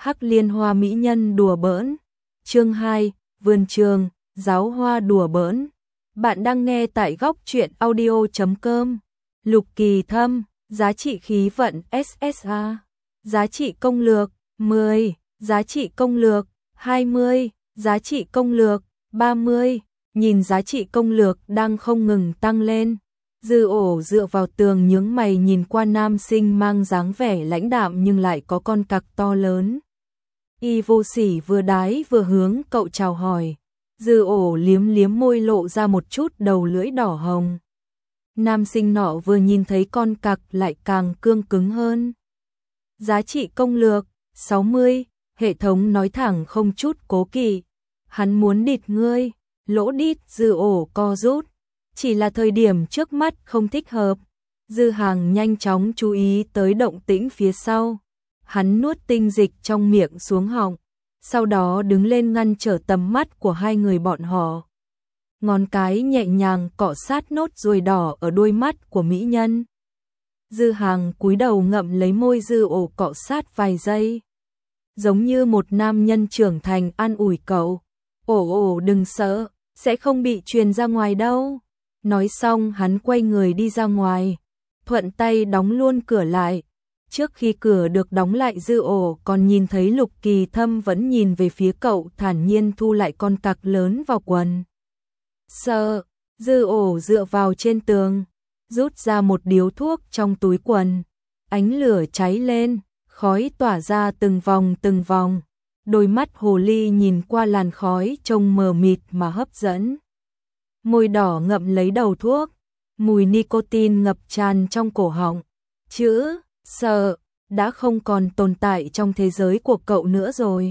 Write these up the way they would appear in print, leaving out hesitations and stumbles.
Hắc Liên Hoa mỹ nhân đùa bỡn. Chương 2, Vườn trường, giáo hoa đùa bỡn. Bạn đang nghe tại góc truyện audio.com. Lục Kỳ Thâm, giá trị khí vận SSA. Giá trị công lược 10, giá trị công lược 20, giá trị công lược 30. Nhìn giá trị công lược đang không ngừng tăng lên. Dư Ổ dựa vào tường nhướng mày nhìn qua nam sinh mang dáng vẻ lãnh đạm nhưng lại có con cặc to lớn. Y vô sỉ vừa đái vừa hướng cậu chào hỏi. Dư Ổ liếm liếm môi lộ ra một chút đầu lưỡi đỏ hồng. Nam sinh nọ vừa nhìn thấy con cặc lại càng cương cứng hơn. Giá trị công lược 60, hệ thống nói thẳng không chút cố kỵ. Hắn muốn địt ngươi. Lỗ đít Dư Ổ co rút. Chỉ là thời điểm trước mắt không thích hợp. Dư Hàng nhanh chóng chú ý tới động tĩnh phía sau. Hắn nuốt tinh dịch trong miệng xuống họng, sau đó đứng lên ngăn trở tầm mắt của hai người bọn họ. Ngón cái nhẹ nhàng cọ sát nốt ruồi đỏ ở đôi mắt của mỹ nhân. Dư Hàng cúi đầu ngậm lấy môi Dư Ổ cọ sát vài giây. Giống như một nam nhân trưởng thành an ủi cậu. Ổ đừng sợ, sẽ không bị truyền ra ngoài đâu. Nói xong hắn quay người đi ra ngoài, thuận tay đóng luôn cửa lại. Trước khi cửa được đóng lại Dư Ổ còn nhìn thấy Lục Kỳ Thâm vẫn nhìn về phía cậu thản nhiên thu lại con cặc lớn vào quần. Sợ, Dư Ổ dựa vào trên tường, rút ra một điếu thuốc trong túi quần. Ánh lửa cháy lên, khói tỏa ra từng vòng. Đôi mắt hồ ly nhìn qua làn khói trông mờ mịt mà hấp dẫn. Môi đỏ ngậm lấy đầu thuốc, mùi nicotine ngập tràn trong cổ họng. Chữ sợ đã không còn tồn tại trong thế giới của cậu nữa rồi.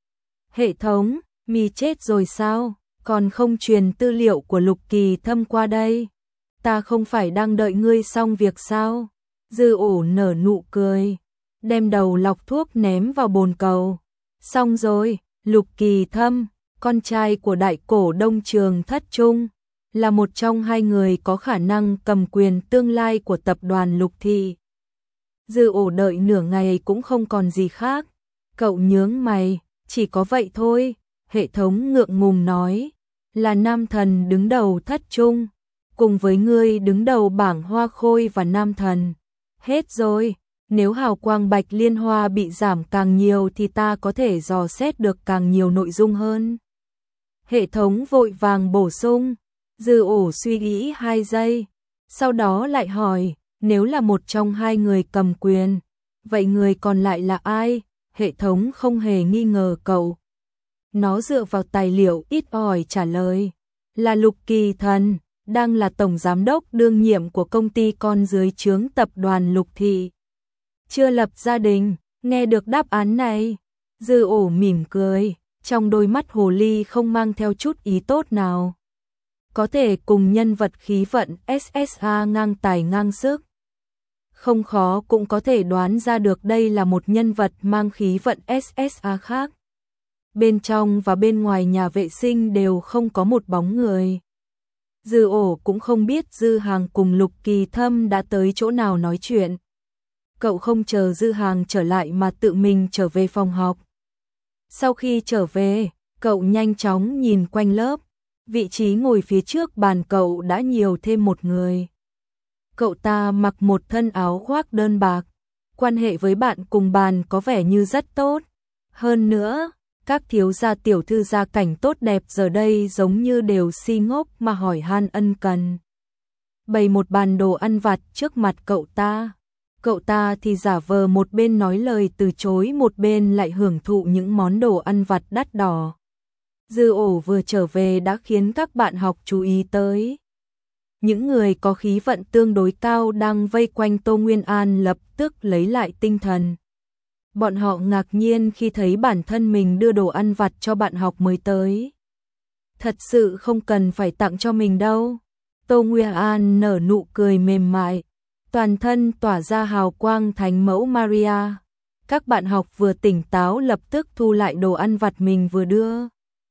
Hệ thống, mi chết rồi sao? Còn không truyền tư liệu của Lục Kỳ Thâm qua đây? Ta không phải đang đợi ngươi xong việc sao? Dư Ổ nở nụ cười, đem đầu lọc thuốc ném vào bồn cầu. Xong rồi, Lục Kỳ Thâm, con trai của đại cổ đông Trường Thất Trung, là một trong hai người có khả năng cầm quyền tương lai của tập đoàn Lục Thị. Dư Ổ đợi nửa ngày cũng không còn gì khác. Cậu nhướng mày, chỉ có vậy thôi. Hệ thống ngượng ngùng nói, là nam thần đứng đầu Thất Trung, cùng với ngươi đứng đầu bảng hoa khôi và nam thần. Hết rồi, nếu hào quang Bạch Liên Hoa bị giảm càng nhiều thì ta có thể dò xét được càng nhiều nội dung hơn. Hệ thống vội vàng bổ sung. Dư Ổ suy nghĩ 2 giây, sau đó lại hỏi, nếu là một trong hai người cầm quyền, vậy người còn lại là ai? Hệ thống không hề nghi ngờ cậu. Nó dựa vào tài liệu ít ỏi trả lời, là Lục Kỳ Thần, đang là tổng giám đốc đương nhiệm của công ty con dưới trướng tập đoàn Lục Thị. Chưa lập gia đình. Nghe được đáp án này, Dư Ổ mỉm cười, trong đôi mắt hồ ly không mang theo chút ý tốt nào. Có thể cùng nhân vật khí vận SSA ngang tài ngang sức. Không khó cũng có thể đoán ra được đây là một nhân vật mang khí vận SSA khác. Bên trong và bên ngoài nhà vệ sinh đều không có một bóng người. Dư Ổ cũng không biết Dư Hàng cùng Lục Kỳ Thâm đã tới chỗ nào nói chuyện. Cậu không chờ Dư Hàng trở lại mà tự mình trở về phòng học. Sau khi trở về, cậu nhanh chóng nhìn quanh lớp. Vị trí ngồi phía trước bàn cậu đã nhiều thêm một người. Cậu ta mặc một thân áo khoác đơn bạc. Quan hệ với bạn cùng bàn có vẻ như rất tốt. Hơn nữa, các thiếu gia tiểu thư gia cảnh tốt đẹp giờ đây giống như đều si ngốc mà hỏi han ân cần. Bày một bàn đồ ăn vặt trước mặt cậu ta. Cậu ta thì giả vờ một bên nói lời từ chối, một bên lại hưởng thụ những món đồ ăn vặt đắt đỏ. Dư Ổ vừa trở về đã khiến các bạn học chú ý tới. Những người có khí vận tương đối cao đang vây quanh Tô Nguyên An lập tức lấy lại tinh thần. Bọn họ ngạc nhiên khi thấy bản thân mình đưa đồ ăn vặt cho bạn học mới tới. Thật sự không cần phải tặng cho mình đâu. Tô Nguyên An nở nụ cười mềm mại, toàn thân tỏa ra hào quang thánh mẫu Maria. Các bạn học vừa tỉnh táo lập tức thu lại đồ ăn vặt mình vừa đưa.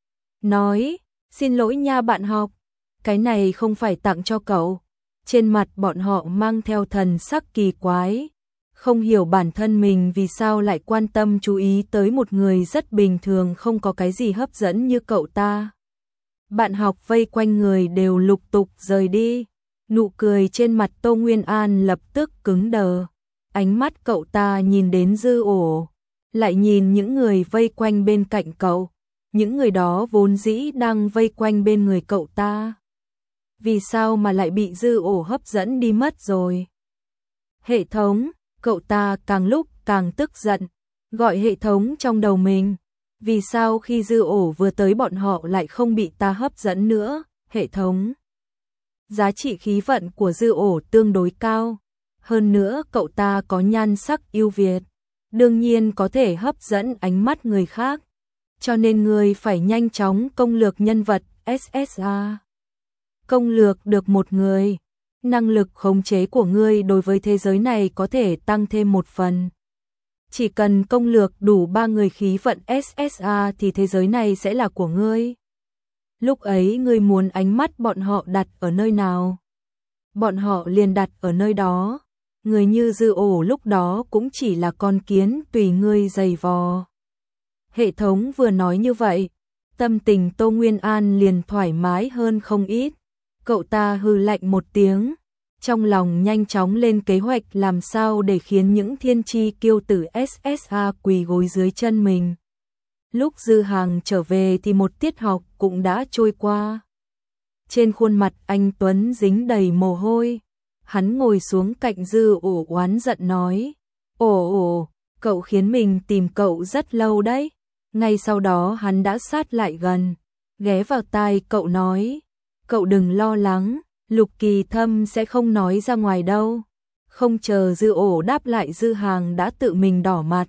Nói, xin lỗi nha bạn học, cái này không phải tặng cho cậu. Trên mặt bọn họ mang theo thần sắc kỳ quái. Không hiểu bản thân mình vì sao lại quan tâm chú ý tới một người rất bình thường không có cái gì hấp dẫn như cậu ta. Bạn học vây quanh người đều lục tục rời đi. Nụ cười trên mặt Tô Nguyên An lập tức cứng đờ. Ánh mắt cậu ta nhìn đến Dư Ổ, lại nhìn những người vây quanh bên cạnh cậu. Những người đó vốn dĩ đang vây quanh bên người cậu ta. Vì sao mà lại bị Dư Ổ hấp dẫn đi mất rồi? Hệ thống, cậu ta càng lúc càng tức giận, gọi hệ thống trong đầu mình. Vì sao khi Dư Ổ vừa tới bọn họ lại không bị ta hấp dẫn nữa? Hệ thống. Giá trị khí vận của Dư Ổ tương đối cao. Hơn nữa cậu ta có nhan sắc ưu việt. Đương nhiên có thể hấp dẫn ánh mắt người khác. Cho nên người phải nhanh chóng công lược nhân vật SSA. Công lược được một người. Năng lực khống chế của ngươi đối với thế giới này có thể tăng thêm một phần. Chỉ cần công lược đủ 3 người khí vận SSA thì thế giới này sẽ là của ngươi. Lúc ấy ngươi muốn ánh mắt bọn họ đặt ở nơi nào? Bọn họ liền đặt ở nơi đó. Người như Dư Ổ lúc đó cũng chỉ là con kiến tùy ngươi giày vò. Hệ thống vừa nói như vậy, tâm tình Tô Nguyên An liền thoải mái hơn không ít. Cậu ta hừ lạnh một tiếng, trong lòng nhanh chóng lên kế hoạch làm sao để khiến những thiên chi kiêu tử SSA quỳ gối dưới chân mình. Lúc Dư Hàng trở về thì một tiết học cũng đã trôi qua. Trên khuôn mặt anh Tuấn dính đầy mồ hôi. Hắn ngồi xuống cạnh Dư Ổ oán giận nói: Ồ, cậu khiến mình tìm cậu rất lâu đấy. Ngay sau đó hắn đã sát lại gần, ghé vào tai cậu nói: Cậu đừng lo lắng, Lục Kỳ Thâm sẽ không nói ra ngoài đâu. Không chờ Dư Ổ đáp lại, Dư Hàng đã tự mình đỏ mặt.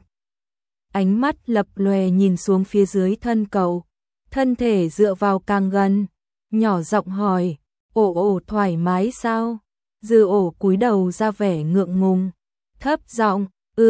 Ánh mắt lập lòe nhìn xuống phía dưới thân cậu, thân thể dựa vào càng gần, nhỏ giọng hỏi: Ổ thoải mái sao? Dư Ổ cúi đầu ra vẻ ngượng ngùng, thấp giọng: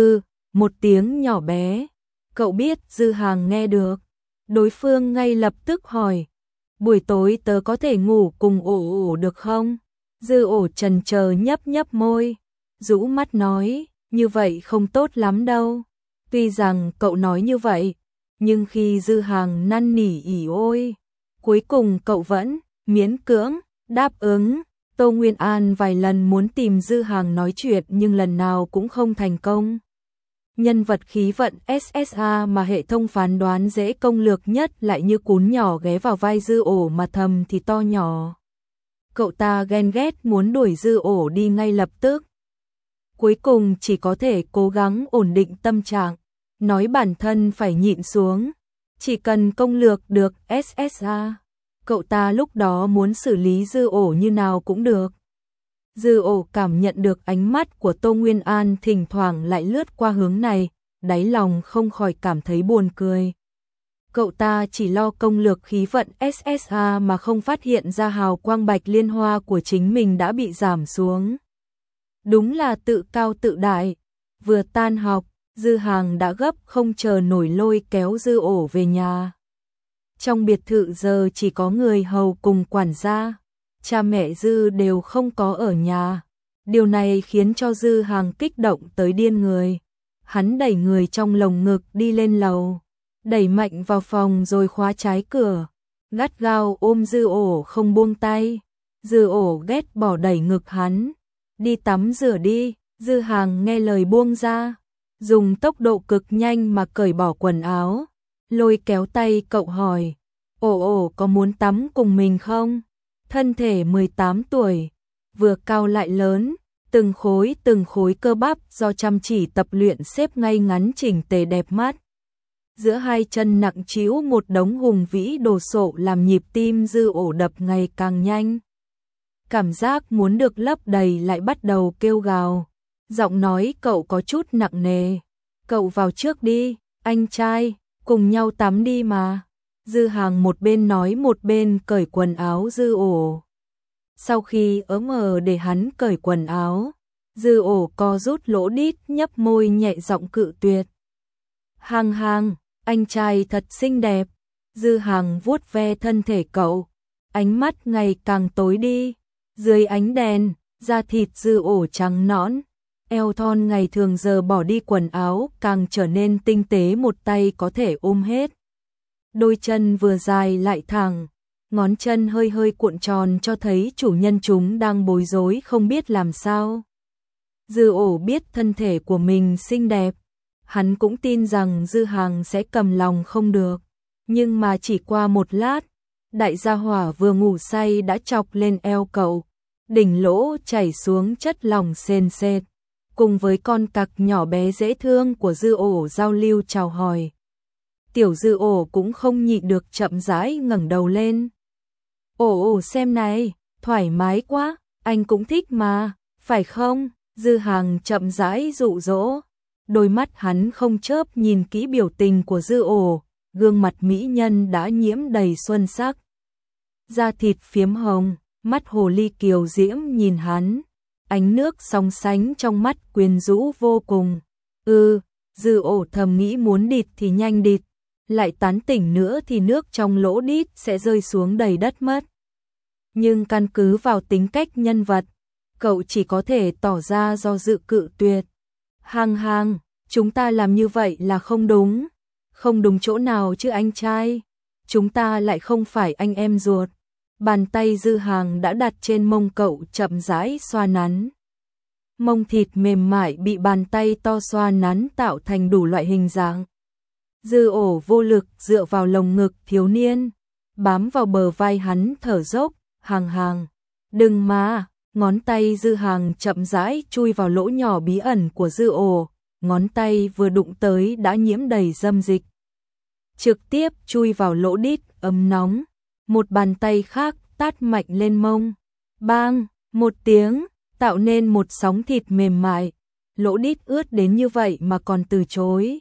một tiếng nhỏ bé. Cậu biết Dư Hàng nghe được. Đối phương ngay lập tức hỏi: Buổi tối tớ có thể ngủ cùng Ổ được không? Dư Ổ chần chờ nhấp nhấp môi, rũ mắt nói: Như vậy không tốt lắm đâu. Tuy rằng cậu nói như vậy, nhưng khi Dư Hàng năn nỉ ỉ ôi, cuối cùng cậu vẫn miễn cưỡng đáp ứng. Tô Nguyên An vài lần muốn tìm Dư Hàng nói chuyện nhưng lần nào cũng không thành công. Nhân vật khí vận SSA mà hệ thống phán đoán dễ công lược nhất lại như cún nhỏ ghé vào vai Dư Ổ mà thầm thì to nhỏ. Cậu ta ghen ghét muốn đuổi Dư Ổ đi ngay lập tức. Cuối cùng chỉ có thể cố gắng ổn định tâm trạng, nói bản thân phải nhịn xuống. Chỉ cần công lược được SSA, cậu ta lúc đó muốn xử lý Dư Ổ như nào cũng được. Dư Ổ cảm nhận được ánh mắt của Tô Nguyên An thỉnh thoảng lại lướt qua hướng này, đáy lòng không khỏi cảm thấy buồn cười. Cậu ta chỉ lo công lược khí vận SSA mà không phát hiện ra hào quang bạch liên hoa của chính mình đã bị giảm xuống. Đúng là tự cao tự đại. Vừa tan học, Dư Hàng đã gấp không chờ nổi lôi kéo Dư Ổ về nhà. Trong biệt thự giờ chỉ có người hầu cùng quản gia. Cha mẹ Dư đều không có ở nhà. Điều này khiến cho Dư Hàng kích động tới điên người. Hắn đẩy người trong lồng ngực đi lên lầu, đẩy mạnh vào phòng rồi khóa trái cửa, gắt gao ôm Dư Ổ không buông tay. Dư Ổ ghét bỏ đẩy ngực hắn: Đi tắm rửa đi. Dư Hàng nghe lời buông ra, dùng tốc độ cực nhanh mà cởi bỏ quần áo, lôi kéo tay cậu hỏi: Ổ có muốn tắm cùng mình không? Thân thể 18 tuổi, vừa cao lại lớn, từng khối cơ bắp do chăm chỉ tập luyện xếp ngay ngắn chỉnh tề đẹp mắt. Giữa hai chân nặng trĩu một đống hùng vĩ đồ sộ làm nhịp tim Dư Ổ đập ngày càng nhanh. Cảm giác muốn được lấp đầy lại bắt đầu kêu gào. Giọng nói cậu có chút nặng nề: Cậu vào trước đi, anh trai, cùng nhau tắm đi mà. Dư Hàng một bên nói một bên cởi quần áo Dư Ổ. Sau khi ấm để hắn cởi quần áo, Dư Ổ co rút lỗ đít nhấp môi nhẹ giọng cự tuyệt: Hàng, anh trai thật xinh đẹp. Dư Hàng vuốt ve thân thể cậu, ánh mắt ngày càng tối đi. Dưới ánh đèn, da thịt Dư Ổ trắng nõn, eo thon ngày thường giờ bỏ đi quần áo càng trở nên tinh tế, một tay có thể ôm hết. Đôi chân vừa dài lại thẳng, ngón chân hơi hơi cuộn tròn cho thấy chủ nhân chúng đang bối rối không biết làm sao. Dư Ổ biết thân thể của mình xinh đẹp, hắn cũng tin rằng Dư Hàng sẽ cầm lòng không được, nhưng mà chỉ qua một lát, đại gia hỏa vừa ngủ say đã chọc lên eo cậu, đỉnh lỗ chảy xuống chất lỏng sền sệt, cùng với con cặc nhỏ bé dễ thương của Dư Ổ giao lưu chào hỏi. Tiểu Dư Ổ cũng không nhịn được chậm rãi ngẩng đầu lên. Ổ xem này, thoải mái quá, anh cũng thích mà, phải không? Dư Hàng chậm rãi dụ dỗ, đôi mắt hắn không chớp nhìn kỹ biểu tình của Dư Ổ, gương mặt mỹ nhân đã nhiễm đầy xuân sắc. Da thịt phiếm hồng, mắt hồ ly kiều diễm nhìn hắn, ánh nước song sánh trong mắt quyến rũ vô cùng. Dư Ổ thầm nghĩ muốn địt thì nhanh địt, lại tán tỉnh nữa thì nước trong lỗ đít sẽ rơi xuống đầy đất mất. Nhưng căn cứ vào tính cách nhân vật, cậu chỉ có thể tỏ ra do dự cự tuyệt. Hàng, chúng ta làm như vậy là không đúng. Không đúng chỗ nào chứ anh trai? Chúng ta lại không phải anh em ruột. Bàn tay Dư Hàng đã đặt trên mông cậu chậm rãi xoa nắn. Mông thịt mềm mại bị bàn tay to xoa nắn tạo thành đủ loại hình dạng. Dư Ổ vô lực dựa vào lồng ngực thiếu niên, bám vào bờ vai hắn thở dốc. Hàng, đừng mà. Ngón tay Dư Hàng chậm rãi chui vào lỗ nhỏ bí ẩn của Dư Ổ, ngón tay vừa đụng tới đã nhiễm đầy dâm dịch. Trực tiếp chui vào lỗ đít ấm nóng, một bàn tay khác tát mạnh lên mông. Bang, một tiếng, tạo nên một sóng thịt mềm mại. Lỗ đít ướt đến như vậy mà còn từ chối.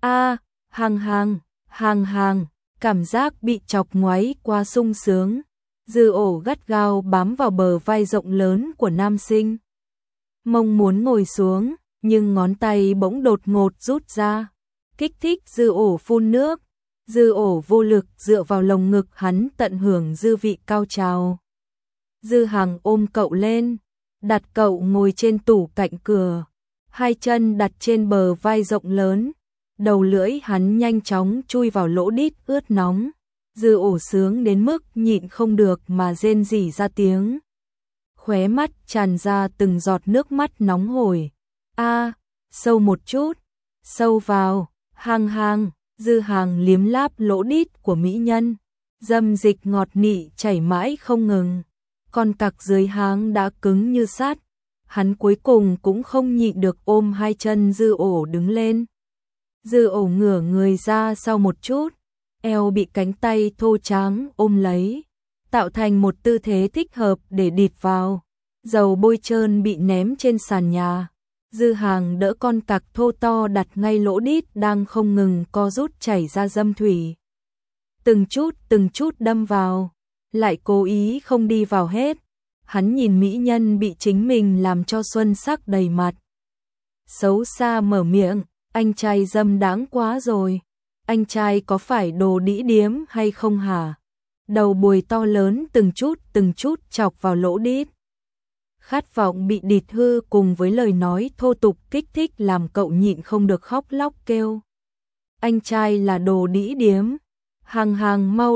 Hàng, cảm giác bị chọc ngoáy quá sung sướng. Dư Ổ gắt gao bám vào bờ vai rộng lớn của nam sinh. Mông muốn ngồi xuống, nhưng ngón tay bỗng đột ngột rút ra, kích thích Dư Ổ phun nước. Dư Ổ vô lực dựa vào lồng ngực hắn tận hưởng dư vị cao trào. Dư Hàng ôm cậu lên, đặt cậu ngồi trên tủ cạnh cửa, hai chân đặt trên bờ vai rộng lớn, đầu lưỡi hắn nhanh chóng chui vào lỗ đít ướt nóng. Dư Ổ sướng đến mức nhịn không được mà rên rỉ ra tiếng. Khóe mắt tràn ra từng giọt nước mắt nóng hổi. Sâu một chút, sâu vào. Hàng, Dư Hàng liếm láp lỗ đít của mỹ nhân, dâm dịch ngọt nị chảy mãi không ngừng. Con cặc dưới háng đã cứng như sắt, hắn cuối cùng cũng không nhịn được ôm hai chân Dư Ổ đứng lên. Dư Ổ ngửa người ra sau một chút, eo bị cánh tay thô tráng ôm lấy, tạo thành một tư thế thích hợp để địt vào. Dầu bôi trơn bị ném trên sàn nhà. Dư Hàng đỡ con cặc thô to đặt ngay lỗ đít đang không ngừng co rút chảy ra dâm thủy. Từng chút đâm vào, lại cố ý không đi vào hết. Hắn nhìn mỹ nhân bị chính mình làm cho xuân sắc đầy mặt. Xấu xa mở miệng, anh trai dâm đáng quá rồi. Anh trai có phải đồ đĩ điếm hay không hả? Đầu bùi to lớn từng chút chọc vào lỗ đít. Khát vọng bị địt hư cùng với lời nói thô tục kích thích làm cậu nhịn không được khóc lóc kêu. Anh trai là đồ đĩ điếm. Hàng mau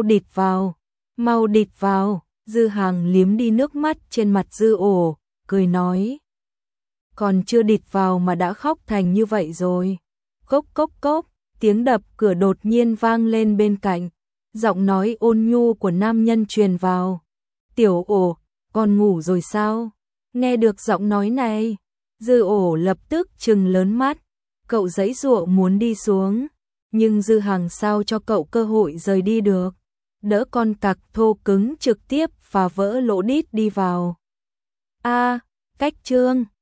địt vào. Dư Hàng liếm đi nước mắt trên mặt Dư Ổ, cười nói. Còn chưa địt vào mà đã khóc thành như vậy rồi. Cốc. Tiếng đập cửa đột nhiên vang lên bên cạnh, giọng nói ôn nhu của nam nhân truyền vào. Tiểu Ổ, con ngủ rồi sao? Nghe được giọng nói này, Dư Ổ lập tức trừng lớn mắt, cậu giãy giụa muốn đi xuống, nhưng Dư Hàng sao cho cậu cơ hội rời đi được, đỡ con cặc thô cứng trực tiếp phá vỡ lỗ đít đi vào. Cách chương